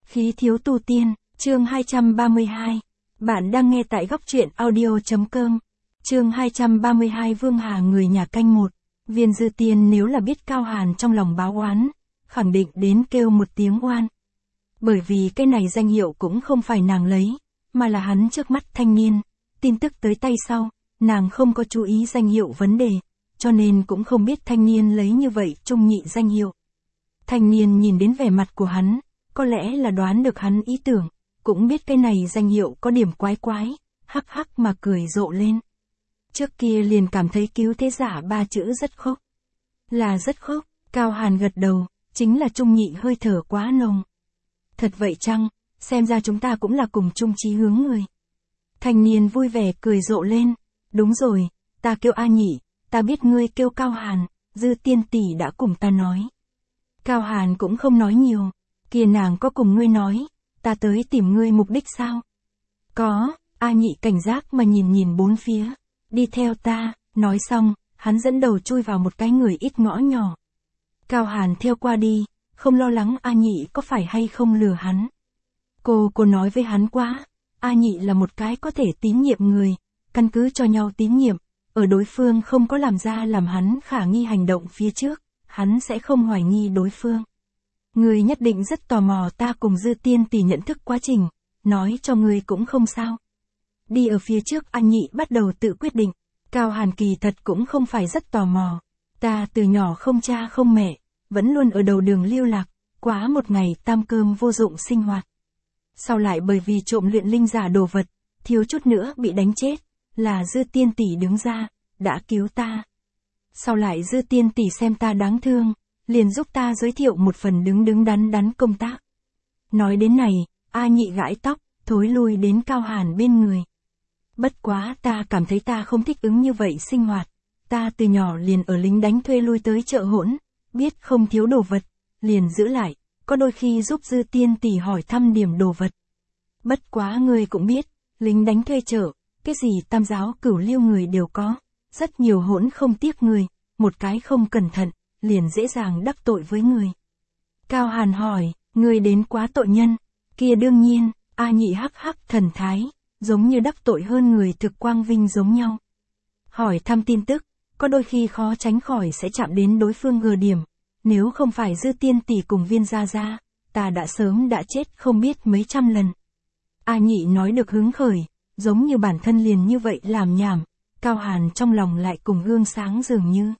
Khí thiếu tu tiên, chương 232. Bạn đang nghe tại góc truyện audio.com. Chương 232 Vương Hà người nhà canh một. Viên Dư Tiên nếu là biết Cao Hàn trong lòng báo oán, khẳng định đến kêu một tiếng oan. Bởi vì cái này danh hiệu cũng không phải nàng lấy, mà là hắn trước mắt thanh niên. Tin tức tới tay sau, nàng không có chú ý danh hiệu vấn đề, cho nên cũng không biết thanh niên lấy như vậy trung nhị danh hiệu. Thanh niên nhìn đến vẻ mặt của hắn, có lẽ là đoán được hắn ý tưởng, cũng biết cái này danh hiệu có điểm quái quái, hắc hắc mà cười rộ lên. Trước kia liền cảm thấy cứu thế giả ba chữ rất khốc. Là rất khốc, Cao Hàn gật đầu, chính là trung nhị hơi thở quá nồng. Thật vậy chăng, xem ra chúng ta cũng là cùng chung chí hướng người. Thanh niên vui vẻ cười rộ lên, đúng rồi, ta kêu A Nhị, ta biết ngươi kêu Cao Hàn, Dư Tiên tỷ đã cùng ta nói. Cao Hàn cũng không nói nhiều, kia nàng có cùng ngươi nói, ta tới tìm ngươi mục đích sao? Có, A Nhị cảnh giác mà nhìn bốn phía, đi theo ta, nói xong, hắn dẫn đầu chui vào một cái người ít ngõ nhỏ. Cao Hàn theo qua đi, không lo lắng A Nhị có phải hay không lừa hắn. Cô nói với hắn quá, A Nhị là một cái có thể tín nhiệm người, căn cứ cho nhau tín nhiệm, ở đối phương không có làm ra làm hắn khả nghi hành động phía trước, hắn sẽ không hoài nghi đối phương. Người nhất định rất tò mò ta cùng Dư Tiên tỷ nhận thức quá trình, nói cho người cũng không sao. Đi ở phía trước A Nhị bắt đầu tự quyết định, Cao Hàn kỳ thật cũng không phải rất tò mò. Ta từ nhỏ không cha không mẹ, vẫn luôn ở đầu đường lưu lạc, quá một ngày tam cơm vô dụng sinh hoạt. Sau lại bởi vì trộm luyện linh giả đồ vật, thiếu chút nữa bị đánh chết, là Dư Tiên tỷ đứng ra, đã cứu ta. Sau lại Dư Tiên tỷ xem ta đáng thương, liền giúp ta giới thiệu một phần đứng đắn công tác. Nói đến này, A Nhị gãi tóc, thối lui đến Cao Hàn bên người. Bất quá ta cảm thấy ta không thích ứng như vậy sinh hoạt, ta từ nhỏ liền ở lính đánh thuê lui tới chợ hỗn, biết không thiếu đồ vật, liền giữ lại, có đôi khi giúp Dư Tiên tỷ hỏi thăm điểm đồ vật. Bất quá người cũng biết, lính đánh thuê chợ, cái gì tam giáo cửu liêu người đều có, rất nhiều hỗn không tiếc người, một cái không cẩn thận, liền dễ dàng đắc tội với người. Cao Hàn hỏi, người đến quá tội nhân, kia đương nhiên, A Nhị hắc hắc thần thái, giống như đắc tội hơn người thực quang vinh giống nhau. Hỏi thăm tin tức, có đôi khi khó tránh khỏi sẽ chạm đến đối phương gờ điểm, nếu không phải Dư Tiên tỷ cùng Viên gia gia, ta đã sớm đã chết không biết mấy trăm lần. A Nhị nói được hứng khởi, giống như bản thân liền như vậy làm nhảm, Cao Hàn trong lòng lại cùng gương sáng dường như.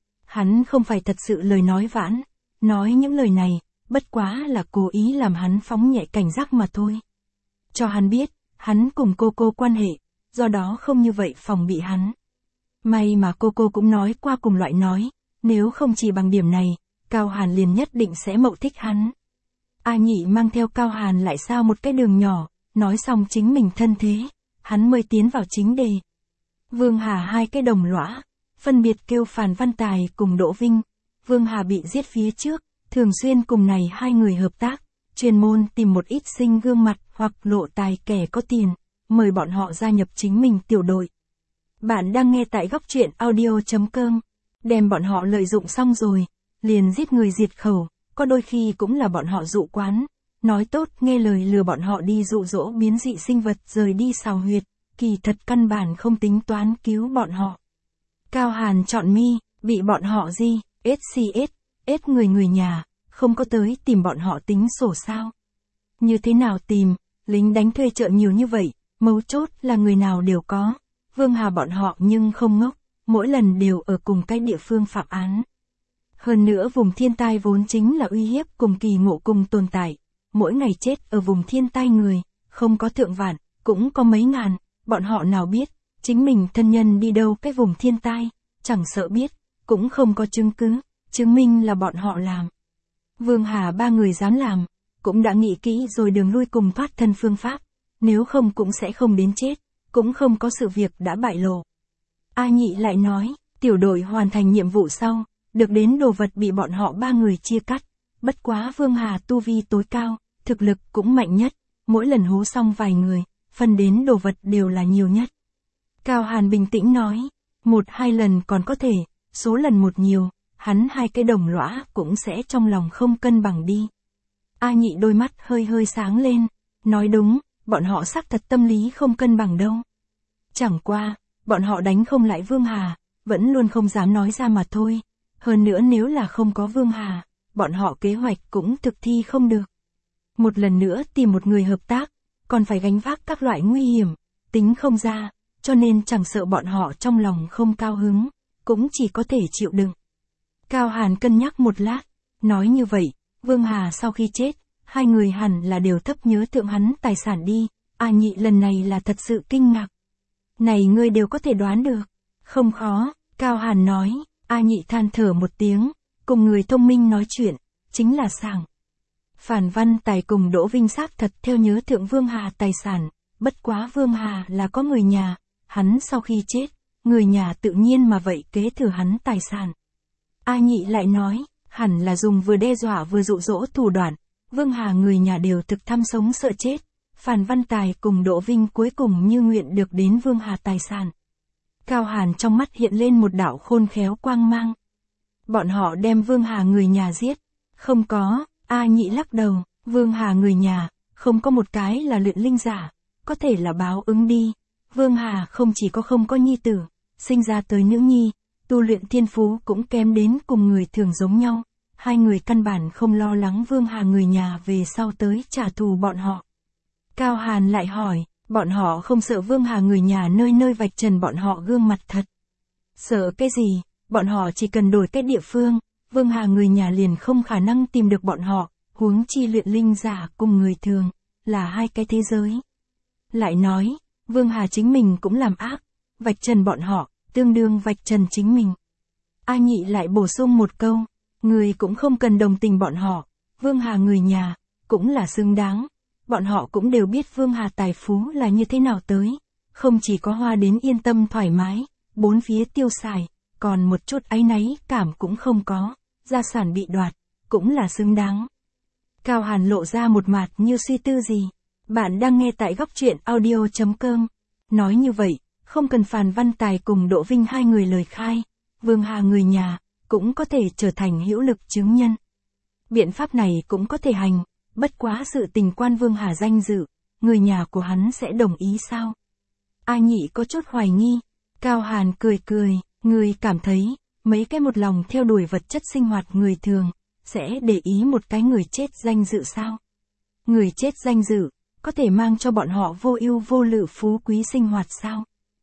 Hắn không phải thật sự lời nói vãn, nói những lời này, bất quá là cố ý làm hắn phóng nhẹ cảnh giác mà thôi. Cho hắn biết, hắn cùng cô quan hệ, do đó không như vậy phòng bị hắn. May mà cô cũng nói qua cùng loại nói, nếu không chỉ bằng điểm này, Cao Hàn liền nhất định sẽ mậu thích hắn. A Nhị mang theo Cao Hàn lại sao một cái đường nhỏ, nói xong chính mình thân thế, hắn mới tiến vào chính đề. Vương Hà hai cái đồng lõa, phân biệt kêu Phàn Văn Tài cùng Đỗ Vinh. Vương Hà bị giết phía trước, thường xuyên cùng này hai người hợp tác, chuyên môn tìm một ít sinh gương mặt hoặc lộ tài kẻ có tiền, mời bọn họ gia nhập chính mình tiểu đội. Bạn đang nghe tại góc truyện audio.com, đem bọn họ lợi dụng xong rồi, liền giết người diệt khẩu, có đôi khi cũng là bọn họ dụ quán, nói tốt nghe lời lừa bọn họ đi dụ dỗ biến dị sinh vật rời đi xào huyệt, kỳ thật căn bản không tính toán cứu bọn họ. Cao Hàn chọn mi, bị bọn họ gì, SCS, người nhà, không có tới tìm bọn họ tính sổ sao. Như thế nào tìm, lính đánh thuê chợ nhiều như vậy, mấu chốt là người nào đều có. Vương Hà bọn họ nhưng không ngốc, mỗi lần đều ở cùng cái địa phương phạm án. Hơn nữa vùng thiên tai vốn chính là uy hiếp cùng kỳ ngộ cùng tồn tại. Mỗi ngày chết ở vùng thiên tai người, không có thượng vạn, cũng có mấy ngàn, bọn họ nào biết, chính mình thân nhân đi đâu cái vùng thiên tai, chẳng sợ biết, cũng không có chứng cứ, chứng minh là bọn họ làm. Vương Hà ba người dám làm, cũng đã nghĩ kỹ rồi đường lui cùng thoát thân phương pháp, nếu không cũng sẽ không đến chết, cũng không có sự việc đã bại lộ. A Nhị lại nói, tiểu đội hoàn thành nhiệm vụ sau, được đến đồ vật bị bọn họ ba người chia cắt, bất quá Vương Hà tu vi tối cao, thực lực cũng mạnh nhất, mỗi lần hố xong vài người, phần đến đồ vật đều là nhiều nhất. Cao Hàn bình tĩnh nói, 1-2 lần còn có thể, số lần một nhiều, hắn hai cái đồng lõa cũng sẽ trong lòng không cân bằng đi. A Nhị đôi mắt hơi hơi sáng lên, nói đúng, bọn họ xác thật tâm lý không cân bằng đâu. Chẳng qua, bọn họ đánh không lại Vương Hà, vẫn luôn không dám nói ra mà thôi. Hơn nữa nếu là không có Vương Hà, bọn họ kế hoạch cũng thực thi không được. Một lần nữa tìm một người hợp tác, còn phải gánh vác các loại nguy hiểm, tính không ra, cho nên chẳng sợ bọn họ trong lòng không cao hứng, cũng chỉ có thể chịu đựng. Cao Hàn cân nhắc một lát, nói như vậy, Vương Hà sau khi chết, hai người hẳn là đều thấp nhớ thượng hắn tài sản đi. A Nhị lần này là thật sự kinh ngạc. Này ngươi đều có thể đoán được. Không khó, Cao Hàn nói. A Nhị than thở một tiếng, cùng người thông minh nói chuyện, chính là sảng. Phản Văn Tài cùng Đỗ Vinh xác thật theo nhớ thượng Vương Hà tài sản, bất quá Vương Hà là có người nhà, hắn sau khi chết, người nhà tự nhiên mà vậy kế thừa hắn tài sản. A Nhị lại nói, hẳn là dùng vừa đe dọa vừa dụ dỗ thủ đoạn, Vương Hà người nhà đều thực tham sống sợ chết, Phản Văn Tài cùng Đỗ Vinh cuối cùng như nguyện được đến Vương Hà tài sản. Cao Hàn trong mắt hiện lên một đạo khôn khéo quang mang. Bọn họ đem Vương Hà người nhà giết. Không có, A Nhị lắc đầu, Vương Hà người nhà, không có một cái là luyện linh giả, có thể là báo ứng đi. Vương Hà không chỉ có không có nhi tử, sinh ra tới nữ nhi, tu luyện thiên phú cũng kém đến cùng người thường giống nhau. Hai người căn bản không lo lắng Vương Hà người nhà về sau tới trả thù bọn họ. Cao Hàn lại hỏi, bọn họ không sợ Vương Hà người nhà nơi nơi vạch trần bọn họ gương mặt thật. Sợ cái gì, bọn họ chỉ cần đổi cái địa phương, Vương Hà người nhà liền không khả năng tìm được bọn họ, huống chi luyện linh giả cùng người thường, là hai cái thế giới. Lại nói, Vương Hà chính mình cũng làm ác, vạch trần bọn họ, tương đương vạch trần chính mình. A Nhị lại bổ sung một câu, người cũng không cần đồng tình bọn họ, Vương Hà người nhà, cũng là xứng đáng. Bọn họ cũng đều biết Vương Hà tài phú là như thế nào tới, không chỉ có hoa đến yên tâm thoải mái, bốn phía tiêu xài, còn một chút áy náy cảm cũng không có, gia sản bị đoạt, cũng là xứng đáng. Cao Hàn lộ ra một mặt như suy tư gì. Bạn đang nghe tại góc truyện audio.com. Nói như vậy, không cần Phàn Văn Tài cùng Đỗ Vinh hai người lời khai, Vương Hà người nhà, cũng có thể trở thành hữu lực chứng nhân. Biện pháp này cũng có thể hành. Bất quá sự tình quan Vương Hà danh dự, người nhà của hắn sẽ đồng ý sao? A Nhị có chút hoài nghi. Cao Hàn cười cười, người cảm thấy, mấy cái một lòng theo đuổi vật chất sinh hoạt người thường, sẽ để ý một cái người chết danh dự sao? Người chết danh dự, có thể mang cho bọn họ vô ưu vô lự phú quý sinh hoạt sao?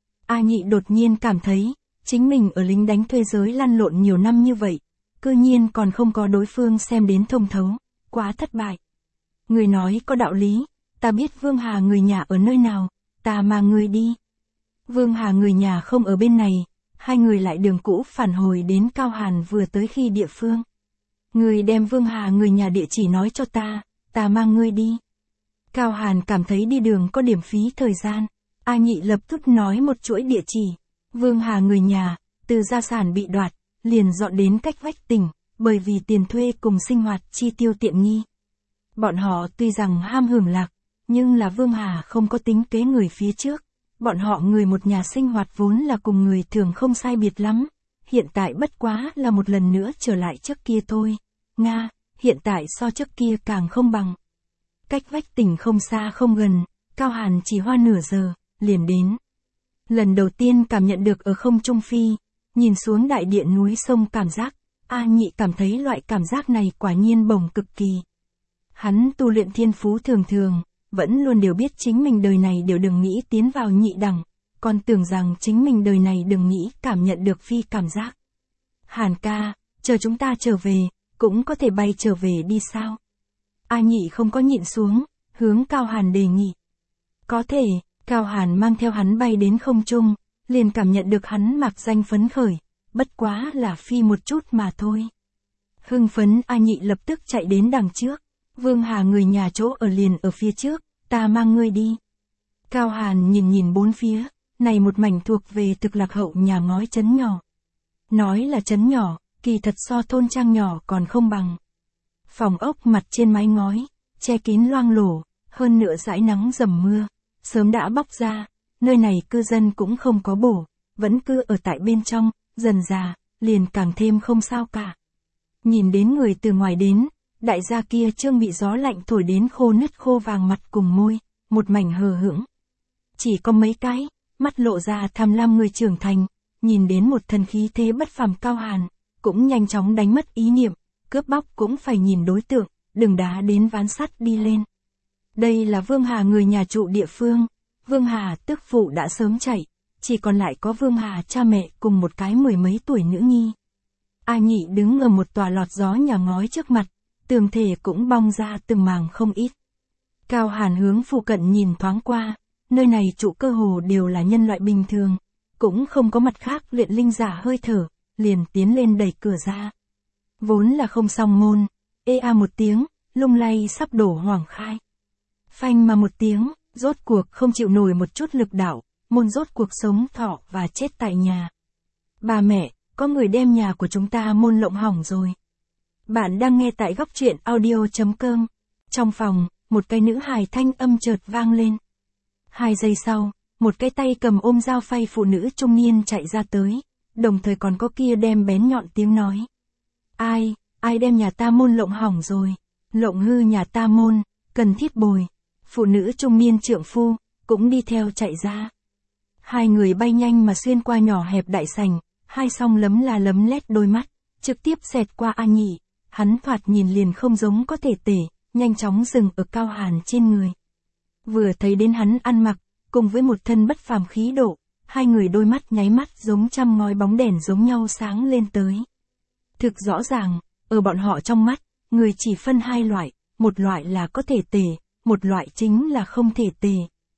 A Nhị đột nhiên cảm thấy, chính mình ở lính đánh thuê giới lăn lộn nhiều năm như vậy, cư nhiên còn không có đối phương xem đến thông thấu, quá thất bại. Người nói có đạo lý, ta biết Vương Hà người nhà ở nơi nào, ta mang người đi. Vương Hà người nhà không ở bên này, hai người lại đường cũ phản hồi đến Cao Hàn vừa tới khi địa phương. Người đem Vương Hà người nhà địa chỉ nói cho ta mang ngươi đi. Cao Hàn cảm thấy đi đường có điểm phí thời gian, A Nhị lập tức nói một chuỗi địa chỉ. Vương Hà người nhà, từ gia sản bị đoạt, liền dọn đến cách vách tỉnh, bởi vì tiền thuê cùng sinh hoạt chi tiêu tiện nghi. Bọn họ tuy rằng ham hưởng lạc, nhưng là Vương Hà không có tính kế người phía trước. Bọn họ người một nhà sinh hoạt vốn là cùng người thường không sai biệt lắm. Hiện tại bất quá là một lần nữa trở lại trước kia thôi. Nga, hiện tại so trước kia càng không bằng. Cách vách tỉnh không xa không gần, Cao Hàn chỉ hoa nửa giờ, liền đến. Lần đầu tiên cảm nhận được ở không trung phi, nhìn xuống đại địa núi sông cảm giác, A Nhị cảm thấy loại cảm giác này quả nhiên bổng cực kỳ. Hắn tu luyện thiên phú thường thường, vẫn luôn đều biết chính mình đời này đều đừng nghĩ tiến vào nhị đẳng, còn tưởng rằng chính mình đời này đừng nghĩ cảm nhận được phi cảm giác. Hàn ca, chờ chúng ta trở về, cũng có thể bay trở về đi sao? A Nhị không có nhịn xuống, hướng Cao Hàn đề nghị. Có thể, Cao Hàn mang theo hắn bay đến không trung, liền cảm nhận được hắn mạc danh phấn khởi, bất quá là phi một chút mà thôi. Hưng phấn A Nhị lập tức chạy đến đằng trước. Vương Hà người nhà chỗ ở liền ở phía trước, ta mang ngươi đi. Cao Hàn nhìn bốn phía, này một mảnh thuộc về thực lạc hậu nhà ngói trấn nhỏ. Nói là trấn nhỏ, kỳ thật so thôn trang nhỏ còn không bằng. Phòng ốc mặt trên mái ngói, che kín loang lổ, hơn nữa dãi nắng dầm mưa, sớm đã bóc ra, nơi này cư dân cũng không có bổ, vẫn cứ ở tại bên trong, dần già, liền càng thêm không sao cả. Nhìn đến người từ ngoài đến, đại gia kia Trương bị gió lạnh thổi đến khô nứt khô vàng mặt cùng môi, một mảnh hờ hững. Chỉ có mấy cái, mắt lộ ra tham lam người trưởng thành, nhìn đến một thần khí thế bất phàm Cao Hàn, cũng nhanh chóng đánh mất ý niệm, cướp bóc cũng phải nhìn đối tượng, đừng đá đến ván sắt đi lên. Đây là Vương Hà người nhà trụ địa phương, Vương Hà tức phụ đã sớm chạy, chỉ còn lại có Vương Hà cha mẹ cùng một cái 10 mấy tuổi nữ nhi. A Nhị đứng ở một tòa lọt gió nhà ngói trước mặt, tường thể cũng bong ra từng màng không ít. Cao Hàn hướng phụ cận nhìn thoáng qua, nơi này trụ cơ hồ đều là nhân loại bình thường, cũng không có mặt khác luyện linh giả hơi thở, liền tiến lên đẩy cửa ra. Vốn là không song môn, ê a một tiếng, lung lay sắp đổ hoảng khai. Phanh mà một tiếng, rốt cuộc không chịu nổi một chút lực đạo, môn rốt cuộc sống thọ và chết tại nhà. Bà mẹ, có người đem nhà của chúng ta môn lộng hỏng rồi. Bạn đang nghe tại góc truyện audio.com. Trong phòng, một cái nữ hài thanh âm chợt vang lên. 2 giây sau, một cái tay cầm ôm dao phay phụ nữ trung niên chạy ra tới, đồng thời còn có kia đem bén nhọn tiếng nói. Ai đem nhà ta môn lộng hỏng rồi, lộng hư nhà ta môn, cần thiết bồi. Phụ nữ trung niên trượng phu, cũng đi theo chạy ra. Hai người bay nhanh mà xuyên qua nhỏ hẹp đại sảnh, hai song lấm la lấm lét đôi mắt, trực tiếp xẹt qua A Nhị, hắn thoạt nhìn liền không giống có thể tể, nhanh chóng dừng ở Cao Hàn trên người. Vừa thấy đến hắn ăn mặc, cùng với một thân bất phàm khí độ, hai người đôi mắt nháy mắt giống trăm ngói bóng đèn giống nhau sáng lên tới. Thực rõ ràng, ở bọn họ trong mắt, người chỉ phân hai loại, một loại là có thể tề, một loại chính là không thể tề.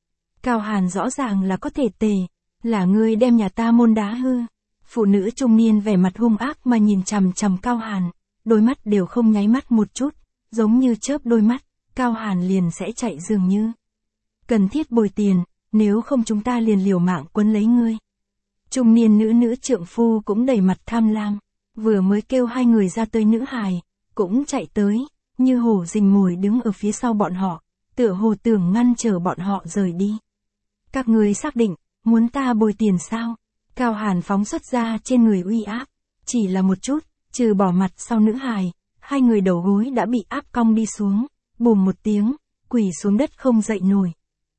Cao Hàn rõ ràng là có thể tề, là ngươi đem nhà ta môn đá hư. Phụ nữ trung niên vẻ mặt hung ác mà nhìn chằm chằm Cao Hàn, đôi mắt đều không nháy mắt một chút, giống như chớp đôi mắt, Cao Hàn liền sẽ chạy dường như. Cần thiết bồi tiền, nếu không chúng ta liền liều mạng quấn lấy ngươi. Trung niên nữ trượng phu cũng đầy mặt tham lam, vừa mới kêu hai người ra tới nữ hài, cũng chạy tới, như hổ rình mồi đứng ở phía sau bọn họ, tựa hồ tưởng ngăn trở bọn họ rời đi. Các ngươi xác định, muốn ta bồi tiền sao? Cao Hàn phóng xuất ra trên người uy áp, chỉ là một chút, trừ bỏ mặt sau nữ hài, hai người đầu gối đã bị áp cong đi xuống, bùm một tiếng, quỳ xuống đất không dậy nổi.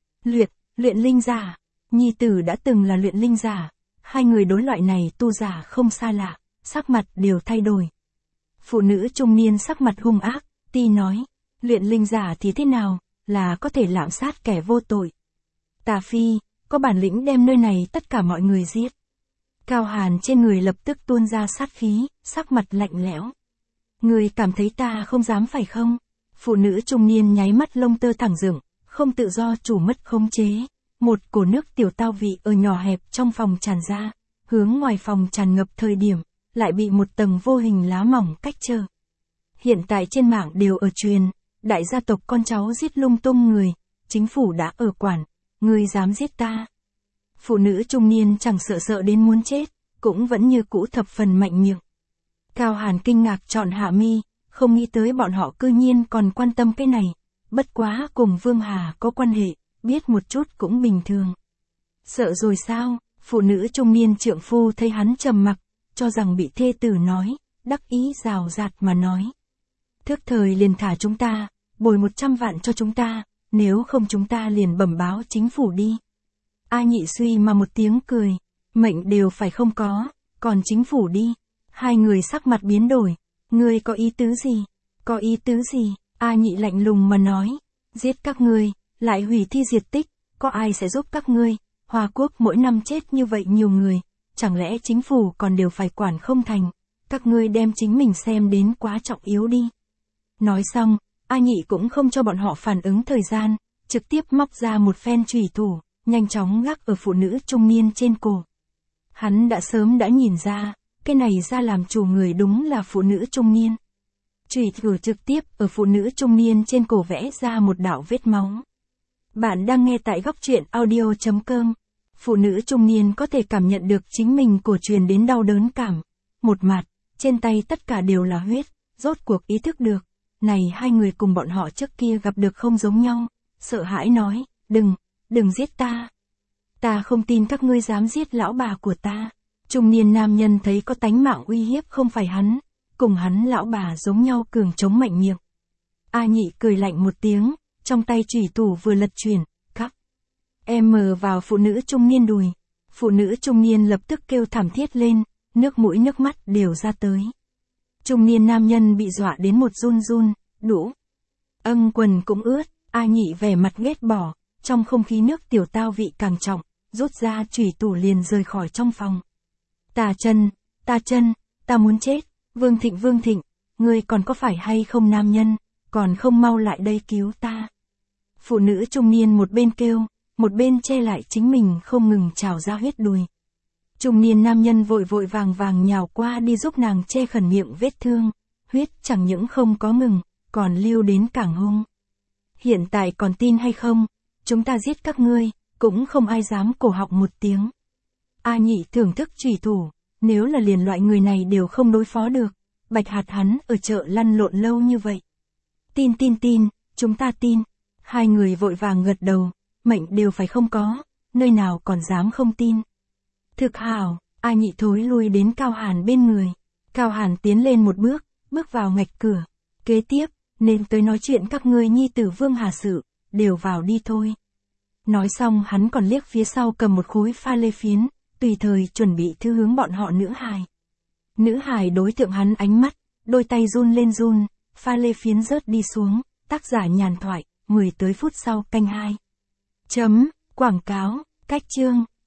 Luyện linh giả, nhi tử đã từng là luyện linh giả, hai người đối loại này tu giả không xa lạ, sắc mặt đều thay đổi. Phụ nữ trung niên sắc mặt hung ác, ti nói, luyện linh giả thì thế nào, là có thể lạm sát kẻ vô tội. Tà phi, có bản lĩnh đem nơi này tất cả mọi người giết. Cao Hàn trên người lập tức tuôn ra sát khí, sắc mặt lạnh lẽo. Người cảm thấy ta không dám phải không? Phụ nữ trung niên nháy mắt lông tơ thẳng dựng, không tự do chủ mất khống chế. Một cổ nước tiểu tao vị ở nhỏ hẹp trong phòng tràn ra, hướng ngoài phòng tràn ngập thời điểm, lại bị một tầng vô hình lá mỏng cách trở. Hiện tại trên mạng đều ở truyền, đại gia tộc con cháu giết lung tung người, chính phủ đã ở quản, ngươi dám giết ta. Phụ nữ trung niên chẳng sợ đến muốn chết, cũng vẫn như cũ thập phần mạnh miệng. Cao Hàn kinh ngạc trọn hạ mi, không nghĩ tới bọn họ cư nhiên còn quan tâm cái này, bất quá cùng Vương Hà có quan hệ, biết một chút cũng bình thường. Sợ rồi sao? Phụ nữ trung niên trượng phu thấy hắn trầm mặc, cho rằng bị thê tử nói, đắc ý rào rạt mà nói. Thức thời liền thả chúng ta, bồi 100 vạn cho chúng ta, nếu không chúng ta liền bẩm báo chính phủ đi. A Nhị suy mà một tiếng cười, mệnh đều phải không có, còn chính phủ đi. Hai người sắc mặt biến đổi, ngươi có ý tứ gì? Có ý tứ gì? A Nhị lạnh lùng mà nói, giết các ngươi, lại hủy thi diệt tích, có ai sẽ giúp các ngươi? Hoa Quốc mỗi năm chết như vậy nhiều người, chẳng lẽ chính phủ còn đều phải quản không thành? Các ngươi đem chính mình xem đến quá trọng yếu đi. Nói xong, A Nhị cũng không cho bọn họ phản ứng thời gian, trực tiếp móc ra một phen chùy thủ, nhanh chóng gác ở phụ nữ trung niên trên cổ. Hắn đã sớm đã nhìn ra, cái này ra làm chủ người đúng là phụ nữ trung niên. Chùy thủ trực tiếp ở phụ nữ trung niên trên cổ vẽ ra một đạo vết máu. Bạn đang nghe tại góc truyện audio.com. Phụ nữ trung niên có thể cảm nhận được chính mình cổ truyền đến đau đớn cảm. Một mặt, trên tay tất cả đều là huyết, rốt cuộc ý thức được. Này hai người cùng bọn họ trước kia gặp được không giống nhau, sợ hãi nói, đừng giết ta. Ta không tin các ngươi dám giết lão bà của ta. Trung niên nam nhân thấy có tánh mạng uy hiếp không phải hắn, cùng hắn lão bà giống nhau cường chống mạnh miệng, A Nhị cười lạnh một tiếng, trong tay chủy thủ vừa lật chuyển, cắp. Em mờ vào phụ nữ trung niên đùi. Phụ nữ trung niên lập tức kêu thảm thiết lên, nước mũi nước mắt đều ra tới. Trung niên nam nhân bị dọa đến một run run, đũ. Quần cũng ướt, A Nhị vẻ mặt ghét bỏ, trong không khí nước tiểu tao vị càng trọng, rút ra chủy thủ liền rời khỏi trong phòng. Ta chân, ta muốn chết, Vương Thịnh, ngươi còn có phải hay không nam nhân, còn không mau lại đây cứu ta. Phụ nữ trung niên một bên kêu, một bên che lại chính mình không ngừng trào ra huyết đùi. Trung niên nam nhân vội vàng nhào qua đi giúp nàng che khẩn miệng vết thương, huyết chẳng những không có ngừng, còn lưu đến càng hung. Hiện tại còn tin hay không, chúng ta giết các ngươi, cũng không ai dám cổ họng một tiếng. A Nhị thưởng thức chủy thủ, nếu là liền loại người này đều không đối phó được, Bạch Hạt hắn ở chợ lăn lộn lâu như vậy. Tin, chúng ta tin. Hai người vội vàng gật đầu, mệnh đều phải không có, nơi nào còn dám không tin. Thực hảo, A Nhị thối lui đến Cao Hàn bên người. Cao Hàn tiến lên một bước vào ngạch cửa. Kế tiếp, nên tới nói chuyện các ngươi nhi tử Vương Hà sự, đều vào đi thôi. Nói xong hắn còn liếc phía sau cầm một khối pha lê phiến, tùy thời chuẩn bị thư hướng bọn họ nữ hài. Nữ hài đối tượng hắn ánh mắt, đôi tay run lên, pha lê phiến rớt đi xuống, tác giả nhàn thoại, 10 tới phút sau canh 2. Quảng cáo, cách chương.